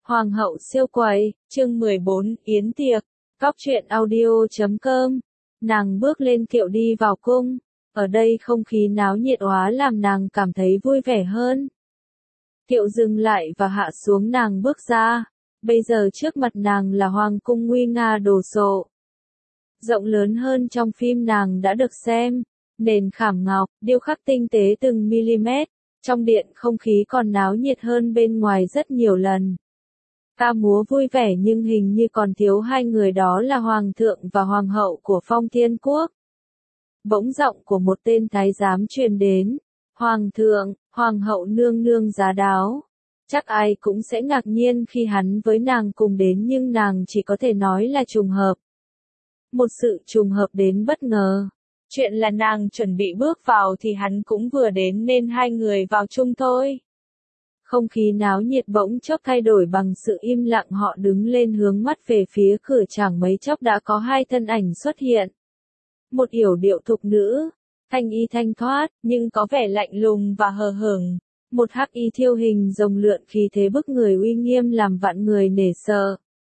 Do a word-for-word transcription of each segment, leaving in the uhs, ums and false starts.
Hoàng hậu siêu quầy, chương mười bốn, yến tiệc, cóc truyện audio chấm com. Nàng bước lên kiệu đi vào cung, ở đây không khí náo nhiệt hóa làm nàng cảm thấy vui vẻ hơn. Kiệu dừng lại và hạ xuống, nàng bước ra, bây giờ trước mặt nàng là hoàng cung nguy nga đồ sộ. Rộng lớn hơn trong phim nàng đã được xem, nền khảm ngọc, điêu khắc tinh tế từng mm, trong điện không khí còn náo nhiệt hơn bên ngoài rất nhiều lần. Ca múa vui vẻ nhưng hình như còn thiếu hai người, đó là hoàng thượng và hoàng hậu của Phong Thiên Quốc. Bỗng giọng của một tên thái giám truyền đến, "Hoàng thượng, hoàng hậu nương nương giá đáo." Chắc ai cũng sẽ ngạc nhiên khi hắn với nàng cùng đến, nhưng nàng chỉ có thể nói là trùng hợp. Một sự trùng hợp đến bất ngờ. Chuyện là nàng chuẩn bị bước vào thì hắn cũng vừa đến nên hai người vào chung thôi. Không khí náo nhiệt bỗng chốc thay đổi bằng sự im lặng, họ đứng lên hướng mắt về phía cửa, chẳng mấy chốc đã có hai thân ảnh xuất hiện. Một yểu điệu thục nữ, thanh y thanh thoát, nhưng có vẻ lạnh lùng và hờ hững. Một hắc y thiêu hình rồng lượn khí thế bức người uy nghiêm làm vạn người nể sợ.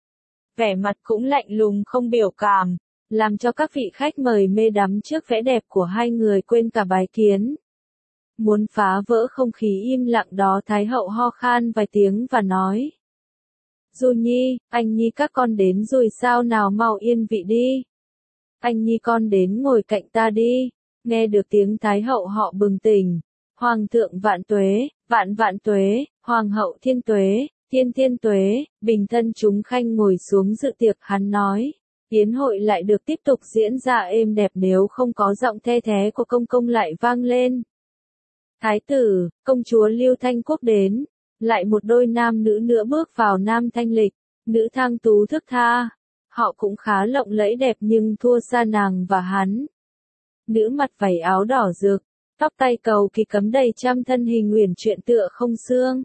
Vẻ mặt cũng lạnh lùng không biểu cảm, làm cho các vị khách mời mê đắm trước vẻ đẹp của hai người quên cả bái kiến. Muốn phá vỡ không khí im lặng đó, Thái hậu ho khan vài tiếng và nói: "Du Nhi, anh Nhi các con đến rồi sao, nào mau yên vị đi. Anh Nhi con đến ngồi cạnh ta đi." Nghe được tiếng Thái hậu họ bừng tỉnh. "Hoàng thượng vạn tuế, vạn vạn tuế, hoàng hậu thiên tuế, thiên thiên tuế." Bình thân chúng khanh ngồi xuống dự tiệc, hắn nói: "Yến hội lại được tiếp tục diễn ra êm đẹp nếu không có giọng the thé của công công lại vang lên. Thái tử, công chúa Lưu Thanh Quốc đến." Lại một đôi nam nữ nữa bước vào, nam thanh lịch, nữ thang tú thước tha. Họ cũng khá lộng lẫy đẹp nhưng thua xa nàng và hắn. Nữ mặc vải áo đỏ rực, tóc tay cầu kỳ cấm đầy trăm, thân hình uyển chuyển tựa không xương.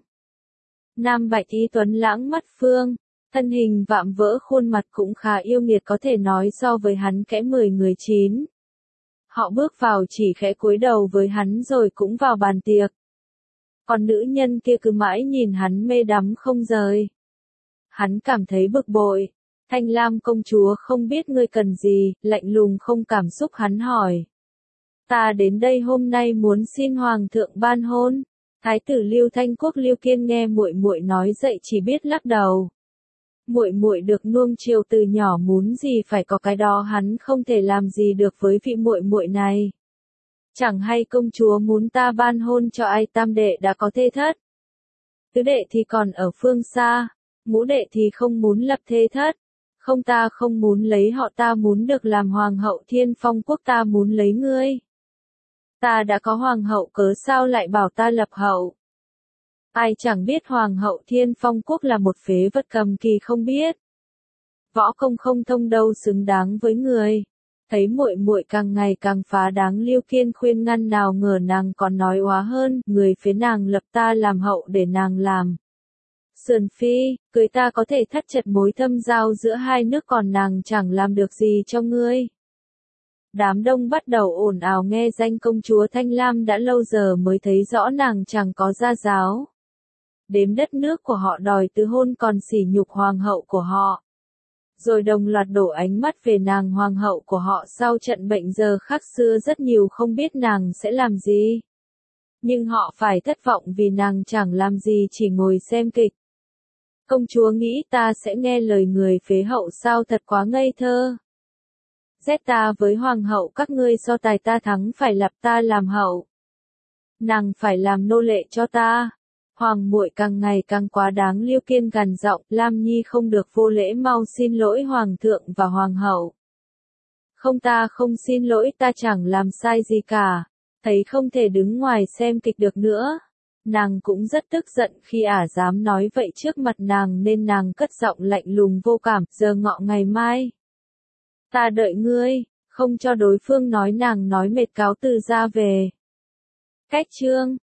Nam bạch y tuấn lãng mắt phương, thân hình vạm vỡ, khuôn mặt cũng khá yêu nghiệt, có thể nói so với hắn kẽ mười người chín. Họ bước vào chỉ khẽ cúi đầu với hắn rồi cũng vào bàn tiệc. Còn nữ nhân kia cứ mãi nhìn hắn mê đắm không rời. Hắn cảm thấy bực bội. "Thanh Lam công chúa, không biết ngươi cần gì?" Lạnh lùng không cảm xúc hắn hỏi. "Ta đến đây hôm nay muốn xin hoàng thượng ban hôn." Thái tử Lưu Thanh Quốc Lưu Kiên nghe muội muội nói vậy chỉ biết lắc đầu. Muội muội được nuông chiều từ nhỏ, muốn gì phải có cái đó, hắn không thể làm gì được với vị muội muội này. "Chẳng hay công chúa muốn ta ban hôn cho ai?" "Tam đệ đã có thê thất, tứ đệ thì còn ở phương xa, ngũ đệ thì không muốn lập thê thất." "Không, ta không muốn lấy họ, ta muốn được làm hoàng hậu Thiên Phong Quốc, ta muốn lấy ngươi." "Ta đã có hoàng hậu, cớ sao lại bảo ta lập hậu?" "Ai chẳng biết hoàng hậu Thiên Phong Quốc là một phế vật cầm kỳ không biết võ công, không thông đâu xứng đáng với người." Thấy muội muội càng ngày càng phá đáng, Lưu Kiên khuyên ngăn, nào ngờ nàng còn nói oá hơn: "Người phế nàng lập ta làm hậu để nàng làm sườn phi, cưới ta có thể thắt chặt mối thâm giao giữa hai nước, còn nàng chẳng làm được gì cho ngươi." Đám đông bắt đầu ồn ào nghe danh công chúa Thanh Lam, đã lâu giờ mới thấy rõ nàng chẳng có gia giáo. Đếm đất nước của họ đòi tứ hôn, còn sỉ nhục hoàng hậu của họ. Rồi đồng loạt đổ ánh mắt về nàng hoàng hậu của họ. Sau trận bệnh giờ khắc xưa rất nhiều không biết nàng sẽ làm gì. Nhưng họ phải thất vọng vì nàng chẳng làm gì, chỉ ngồi xem kịch. "Công chúa nghĩ ta sẽ nghe lời người phế hậu sao, thật quá ngây thơ. Giết ta với hoàng hậu các ngươi, so tài ta thắng phải lập ta làm hậu. Nàng phải làm nô lệ cho ta. Hoàng muội càng ngày càng quá đáng." Lưu Kiên gằn giọng: "Lam Nhi không được vô lễ, mau xin lỗi hoàng thượng và hoàng hậu." "Không, ta không xin lỗi, ta chẳng làm sai gì cả." Thấy không thể đứng ngoài xem kịch được nữa, nàng cũng rất tức giận khi ả dám nói vậy trước mặt nàng, nên nàng cất giọng lạnh lùng vô cảm: "Giờ ngọ ngày mai, ta đợi ngươi." Không cho đối phương nói, nàng nói mệt cáo từ ra về. Cách chương